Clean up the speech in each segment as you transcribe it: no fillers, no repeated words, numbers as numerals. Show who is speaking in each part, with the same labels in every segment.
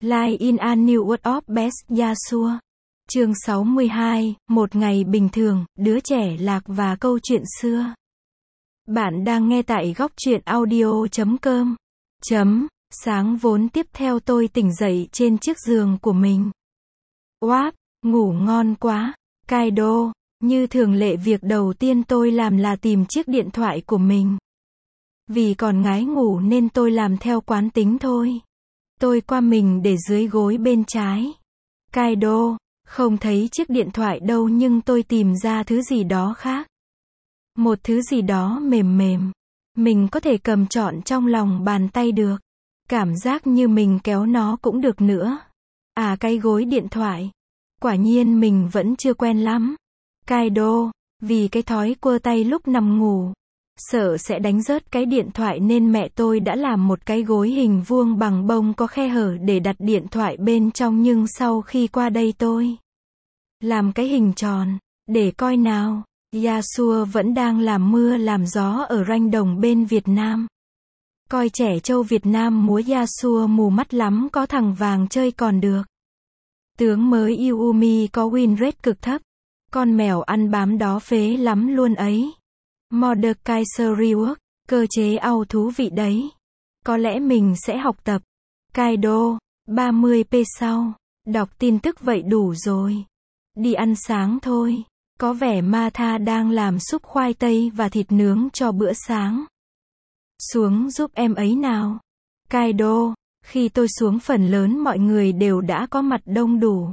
Speaker 1: Live in a New World of Best Yasuo. Chương 62, một ngày bình thường, đứa trẻ lạc và câu chuyện xưa. Bạn đang nghe tại góc truyện audio.com. Sáng vốn tiếp theo tôi tỉnh dậy trên chiếc giường của mình. Oáp, ngủ ngon quá. Kaido, như thường lệ việc đầu tiên tôi làm là tìm chiếc điện thoại của mình. Vì còn ngái ngủ nên tôi làm theo quán tính thôi. Tôi qua mình để dưới gối bên trái. Kaido, không thấy chiếc điện thoại đâu nhưng tôi tìm ra thứ gì đó khác. Một thứ gì đó mềm mềm. Mình có thể cầm trọn trong lòng bàn tay được. Cảm giác như mình kéo nó cũng được nữa. À, cái gối điện thoại. Quả nhiên mình vẫn chưa quen lắm. Kaido, vì cái thói quơ tay lúc nằm ngủ, sợ sẽ đánh rớt cái điện thoại nên mẹ tôi đã làm một cái gối hình vuông bằng bông có khe hở để đặt điện thoại bên trong, nhưng sau khi qua đây tôi làm cái hình tròn, để coi nào. Yasuo vẫn đang làm mưa làm gió ở ranh đồng bên Việt Nam. Coi trẻ trâu Việt Nam múa Yasuo mù mắt lắm, có thằng vàng chơi còn được. Tướng mới Yumi có win rate cực thấp. Con mèo ăn bám đó phế lắm luôn ấy. Mordekaiser Rework, cơ chế au thú vị đấy. Có lẽ mình sẽ học tập. Kaido, 30p sau. Đọc tin tức vậy đủ rồi. Đi ăn sáng thôi. Có vẻ Martha đang làm súp khoai tây và thịt nướng cho bữa sáng. Xuống giúp em ấy nào. Kaido, khi tôi xuống phần lớn mọi người đều đã có mặt đông đủ.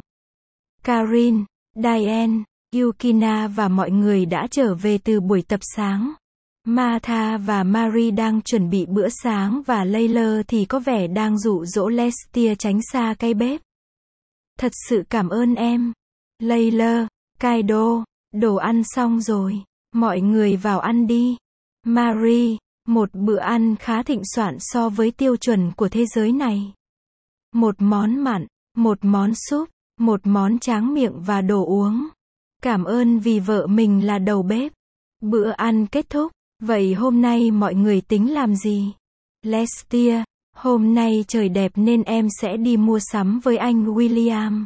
Speaker 1: Karin, Diane, Yukina và mọi người đã trở về từ buổi tập sáng. Martha và Marie đang chuẩn bị bữa sáng và Layla thì có vẻ đang dụ dỗ Lestia tránh xa cái bếp. Thật sự cảm ơn em. Layla, Kaido, đồ ăn xong rồi. Mọi người vào ăn đi. Marie, một bữa ăn khá thịnh soạn so với tiêu chuẩn của thế giới này. Một món mặn, một món súp, một món tráng miệng và đồ uống. Cảm ơn vì vợ mình là đầu bếp. Bữa ăn kết thúc. Vậy hôm nay mọi người tính làm gì? Lestia, hôm nay trời đẹp nên em sẽ đi mua sắm với anh William.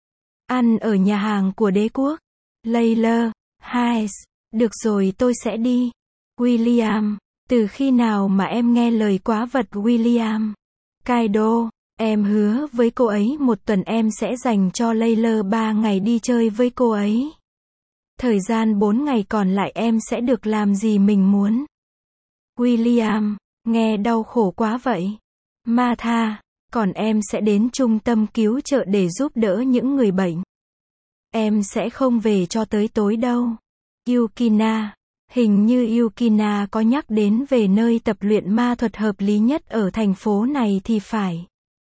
Speaker 1: Ăn ở nhà hàng của đế quốc. Layla, Hayes, được rồi tôi sẽ đi. William, từ khi nào mà em nghe lời quá vật William? Kaido, em hứa với cô ấy một tuần em sẽ dành cho Layla 3 ngày đi chơi với cô ấy. Thời gian 4 ngày còn lại em sẽ được làm gì mình muốn. William, nghe đau khổ quá vậy. Martha, còn em sẽ đến trung tâm cứu trợ để giúp đỡ những người bệnh. Em sẽ không về cho tới tối đâu. Yukina, hình như Yukina có nhắc đến về nơi tập luyện ma thuật hợp lý nhất ở thành phố này thì phải.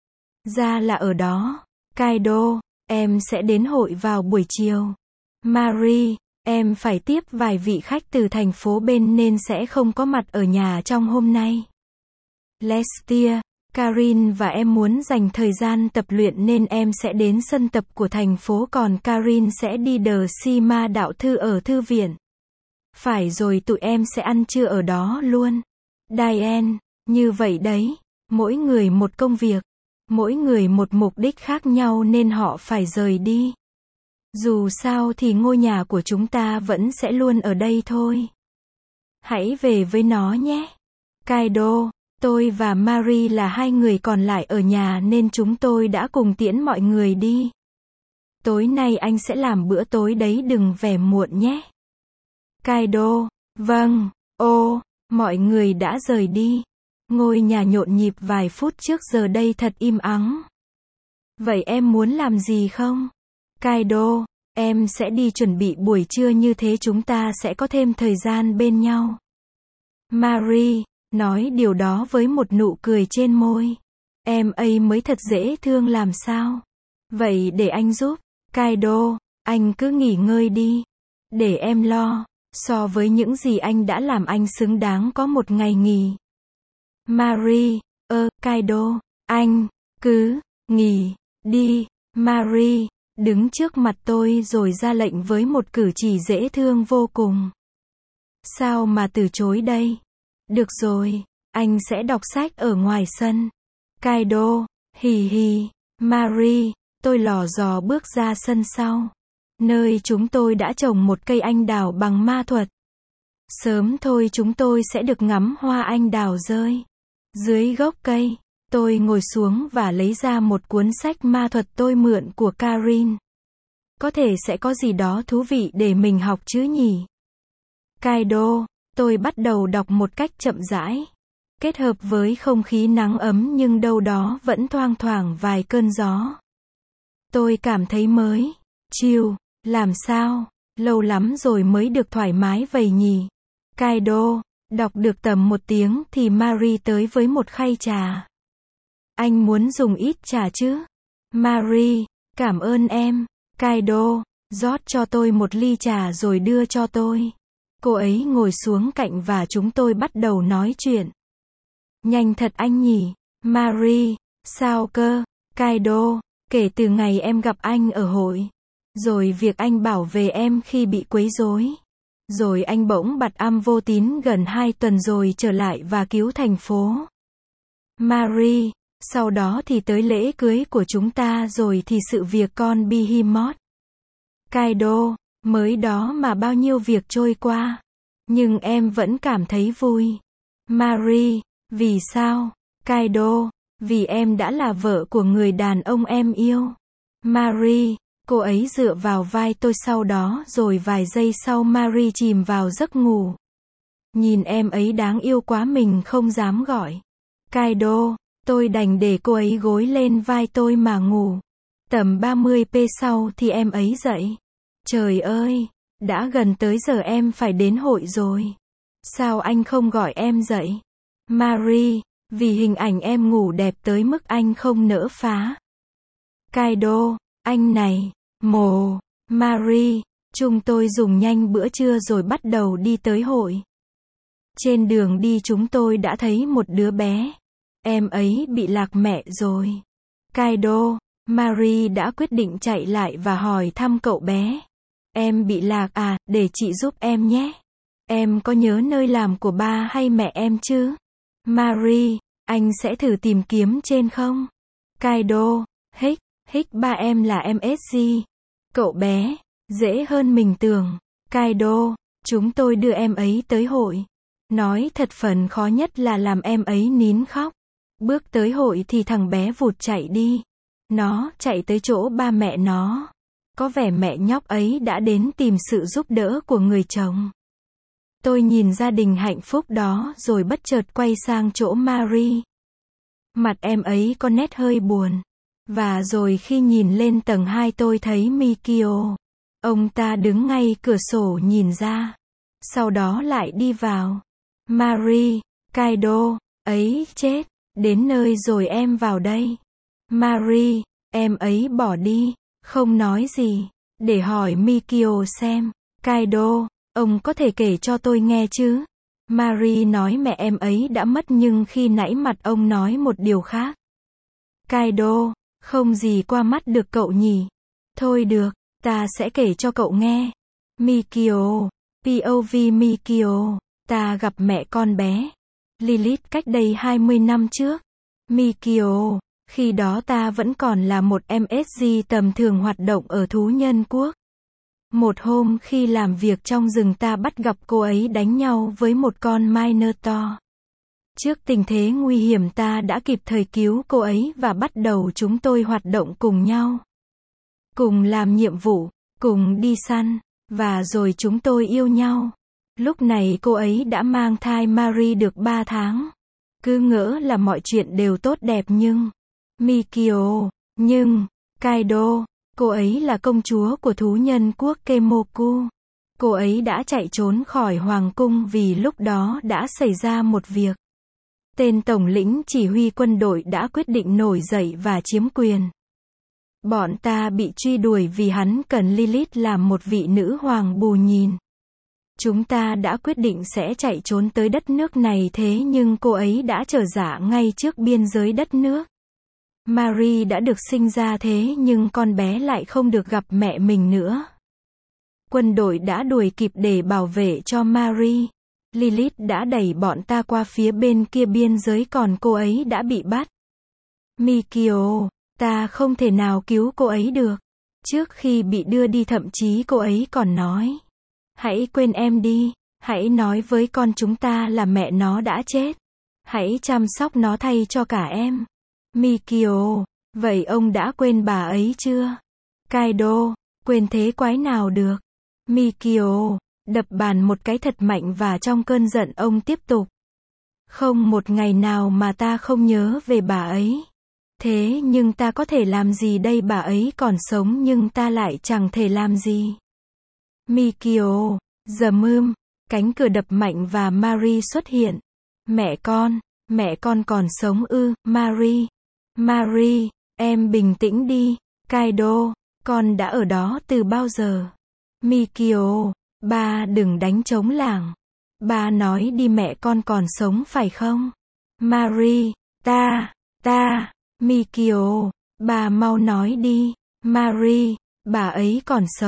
Speaker 1: Ra là ở đó. Kaido, em sẽ đến hội vào buổi chiều. Marie, em phải tiếp vài vị khách từ thành phố bên nên sẽ không có mặt ở nhà trong hôm nay. Lestia, Karin và em muốn dành thời gian tập luyện nên em sẽ đến sân tập của thành phố, còn Karin sẽ đi The Sima đạo thư ở thư viện. Phải rồi, tụi em sẽ ăn trưa ở đó luôn. Diane, như vậy đấy, mỗi người một công việc, mỗi người một mục đích khác nhau nên họ phải rời đi. Dù sao thì ngôi nhà của chúng ta vẫn sẽ luôn ở đây thôi. Hãy về với nó nhé. Kaido, tôi và Marie là hai người còn lại ở nhà nên chúng tôi đã cùng tiễn mọi người đi. Tối nay anh sẽ làm bữa tối đấy, đừng về muộn nhé. Kaido, vâng. Ô, mọi người đã rời đi. Ngôi nhà nhộn nhịp vài phút trước giờ đây thật im ắng. Vậy em muốn làm gì không? Kaido, em sẽ đi chuẩn bị buổi trưa, như thế chúng ta sẽ có thêm thời gian bên nhau. Marie, nói điều đó với một nụ cười trên môi. Em ấy mới thật dễ thương làm sao. Vậy để anh giúp. Kaido, anh cứ nghỉ ngơi đi. Để em lo. So với những gì anh đã làm, anh xứng đáng có một ngày nghỉ. Marie, Kaido, anh cứ nghỉ đi. Marie đứng trước mặt tôi rồi ra lệnh với một cử chỉ dễ thương vô cùng. Sao mà từ chối đây? Được rồi, anh sẽ đọc sách ở ngoài sân. Kaido, hì hì, Marie, tôi lò dò bước ra sân sau, nơi chúng tôi đã trồng một cây anh đào bằng ma thuật. Sớm thôi chúng tôi sẽ được ngắm hoa anh đào rơi. Dưới gốc cây, tôi ngồi xuống và lấy ra một cuốn sách ma thuật tôi mượn của Karin. Có thể sẽ có gì đó thú vị để mình học chứ nhỉ? Kaido, tôi bắt đầu đọc một cách chậm rãi. Kết hợp với không khí nắng ấm nhưng đâu đó vẫn thoang thoảng vài cơn gió. Tôi cảm thấy mới, chill, làm sao, lâu lắm rồi mới được thoải mái vậy nhỉ? Kaido, đọc được tầm 1 tiếng thì Marie tới với một khay trà. Anh muốn dùng ít trà chứ? Marie, cảm ơn em. Kaido, rót cho tôi một ly trà rồi đưa cho tôi. Cô ấy ngồi xuống cạnh và chúng tôi bắt đầu nói chuyện. Nhanh thật anh nhỉ? Marie, sao cơ? Kaido, kể từ ngày em gặp anh ở hội. Rồi việc anh bảo vệ em khi bị quấy rối. Rồi anh bỗng bặt am vô tín gần 2 tuần rồi trở lại và cứu thành phố. Marie, sau đó thì tới lễ cưới của chúng ta rồi thì sự việc con Behemoth. Kaido, mới đó mà bao nhiêu việc trôi qua. Nhưng em vẫn cảm thấy vui. Marie, vì sao? Kaido, vì em đã là vợ của người đàn ông em yêu. Marie, cô ấy dựa vào vai tôi sau đó rồi vài giây sau Marie chìm vào giấc ngủ. Nhìn em ấy đáng yêu quá mình không dám gọi. Kaido, tôi đành để cô ấy gối lên vai tôi mà ngủ. Tầm 30 phút sau thì em ấy dậy. Trời ơi, đã gần tới giờ em phải đến hội rồi. Sao anh không gọi em dậy? Marie, vì hình ảnh em ngủ đẹp tới mức anh không nỡ phá. Kaido, anh này, Marie, chúng tôi dùng nhanh bữa trưa rồi bắt đầu đi tới hội. Trên đường đi chúng tôi đã thấy một đứa bé. Em ấy bị lạc mẹ rồi. Kaido, Marie đã quyết định chạy lại và hỏi thăm cậu bé. Em bị lạc à, để chị giúp em nhé. Em có nhớ nơi làm của ba hay mẹ em chứ? Marie, anh sẽ thử tìm kiếm trên không? Kaido, ba em là MSG. Cậu bé, dễ hơn mình tưởng. Kaido, chúng tôi đưa em ấy tới hội. Nói thật phần khó nhất là làm em ấy nín khóc. Bước tới hội thì thằng bé vụt chạy đi. Nó chạy tới chỗ ba mẹ nó. Có vẻ mẹ nhóc ấy đã đến tìm sự giúp đỡ của người chồng. Tôi nhìn gia đình hạnh phúc đó rồi bất chợt quay sang chỗ Marie. Mặt em ấy có nét hơi buồn. Và rồi khi nhìn lên tầng 2 tôi thấy Mikio. Ông ta đứng ngay cửa sổ nhìn ra. Sau đó lại đi vào. Marie, Kaido, ấy chết, đến nơi rồi em vào đây. Marie, em ấy bỏ đi, không nói gì, để hỏi Mikio xem. Kaido, ông có thể kể cho tôi nghe chứ? Marie nói mẹ em ấy đã mất nhưng khi nãy mặt ông nói một điều khác. Kaido, không gì qua mắt được cậu nhỉ? Thôi được, ta sẽ kể cho cậu nghe. Mikio, POV Mikio, ta gặp mẹ con bé Lilith cách đây 20 năm trước. Mikio, khi đó ta vẫn còn là một MSG tầm thường hoạt động ở thú nhân quốc. Một hôm khi làm việc trong rừng ta bắt gặp cô ấy đánh nhau với một con Minotaur. Trước tình thế nguy hiểm ta đã kịp thời cứu cô ấy và bắt đầu chúng tôi hoạt động cùng nhau. Cùng làm nhiệm vụ, cùng đi săn, và rồi chúng tôi yêu nhau. Lúc này cô ấy đã mang thai Marie được 3 tháng. Cứ ngỡ là mọi chuyện đều tốt đẹp nhưng... Mikio, Kaido, cô ấy là công chúa của thú nhân quốc Kemoku. Cô ấy đã chạy trốn khỏi hoàng cung vì lúc đó đã xảy ra một việc. Tên tổng lĩnh chỉ huy quân đội đã quyết định nổi dậy và chiếm quyền. Bọn ta bị truy đuổi vì hắn cần Lilith làm một vị nữ hoàng bù nhìn. Chúng ta đã quyết định sẽ chạy trốn tới đất nước này thế nhưng cô ấy đã trở dạ ngay trước biên giới đất nước. Marie đã được sinh ra thế nhưng con bé lại không được gặp mẹ mình nữa. Quân đội đã đuổi kịp để bảo vệ cho Marie. Lilith đã đẩy bọn ta qua phía bên kia biên giới còn cô ấy đã bị bắt. Mikio, Ta không thể nào cứu cô ấy được. Trước khi bị đưa đi thậm chí cô ấy còn nói. Hãy quên em đi. Hãy nói với con chúng ta là mẹ nó đã chết. Hãy chăm sóc nó thay cho cả em. Mikio, vậy ông đã quên bà ấy chưa? Kaido, quên thế quái nào được. Mikio, đập bàn một cái thật mạnh và trong cơn giận ông tiếp tục. Không một ngày nào mà ta không nhớ về bà ấy. Thế nhưng ta có thể làm gì đây, bà ấy còn sống nhưng ta lại chẳng thể làm gì. Mikio, cánh cửa đập mạnh và Mary xuất hiện. Mẹ con còn sống ư? Mary, em bình tĩnh đi. Kaido, con đã ở đó từ bao giờ? Mikio, ba đừng đánh trống lảng. Ba nói đi mẹ con còn sống phải không? Mary, ta, Mikio, bà mau nói đi. Mary, bà ấy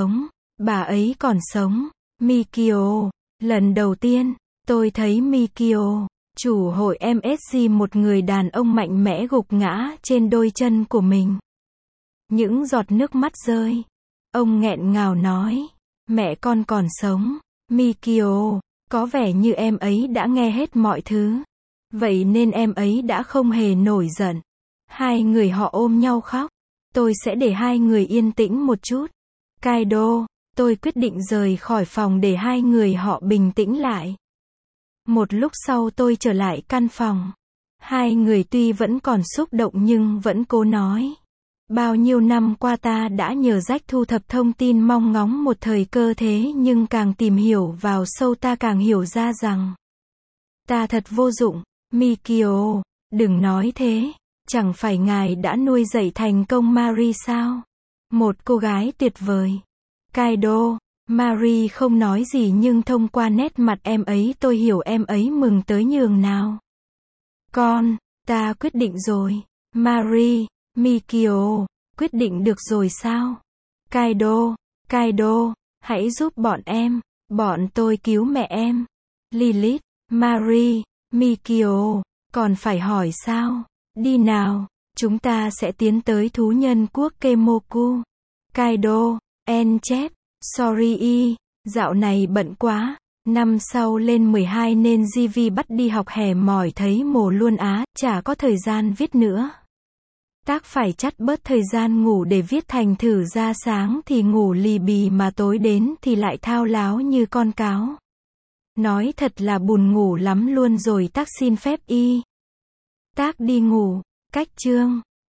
Speaker 1: còn sống. Mikio, lần đầu tiên, tôi thấy Mikio, chủ hội MSG, một người đàn ông mạnh mẽ gục ngã trên đôi chân của mình. Những giọt nước mắt rơi. Ông nghẹn ngào nói, mẹ con còn sống. Mikio, có vẻ như em ấy đã nghe hết mọi thứ. Vậy nên em ấy đã không hề nổi giận. Hai người họ ôm nhau khóc. Tôi sẽ để hai người yên tĩnh một chút. Kaido, tôi quyết định rời khỏi phòng để hai người họ bình tĩnh lại. Một lúc sau tôi trở lại căn phòng. Hai người tuy vẫn còn xúc động nhưng vẫn cố nói. Bao nhiêu năm qua ta đã nhờ Jack thu thập thông tin mong ngóng một thời cơ, thế nhưng càng tìm hiểu vào sâu ta càng hiểu ra rằng ta thật vô dụng. Mikio, đừng nói thế. Chẳng phải ngài đã nuôi dạy thành công Mary sao? Một cô gái tuyệt vời. Kaido, Mary không nói gì nhưng thông qua nét mặt em ấy tôi hiểu em ấy mừng tới nhường nào. Ta quyết định rồi. Mary, Mikio, quyết định được rồi sao? Kaido, hãy giúp bọn tôi cứu mẹ em. Lilith, Mary, Mikio, còn phải hỏi sao? Đi nào, chúng ta sẽ tiến tới thú nhân quốc Kemoku. Kaido, sorry, dạo này bận quá. Năm sau lên 12 nên GV bắt đi học hè mỏi thấy mồ luôn á, chả có thời gian viết nữa. Tác phải chắt bớt thời gian ngủ để viết, thành thử ra sáng thì ngủ lì bì mà tối đến thì lại thao láo như con cáo. Nói thật là buồn ngủ lắm luôn rồi. Tác xin phép Tác đi ngủ. Cách chương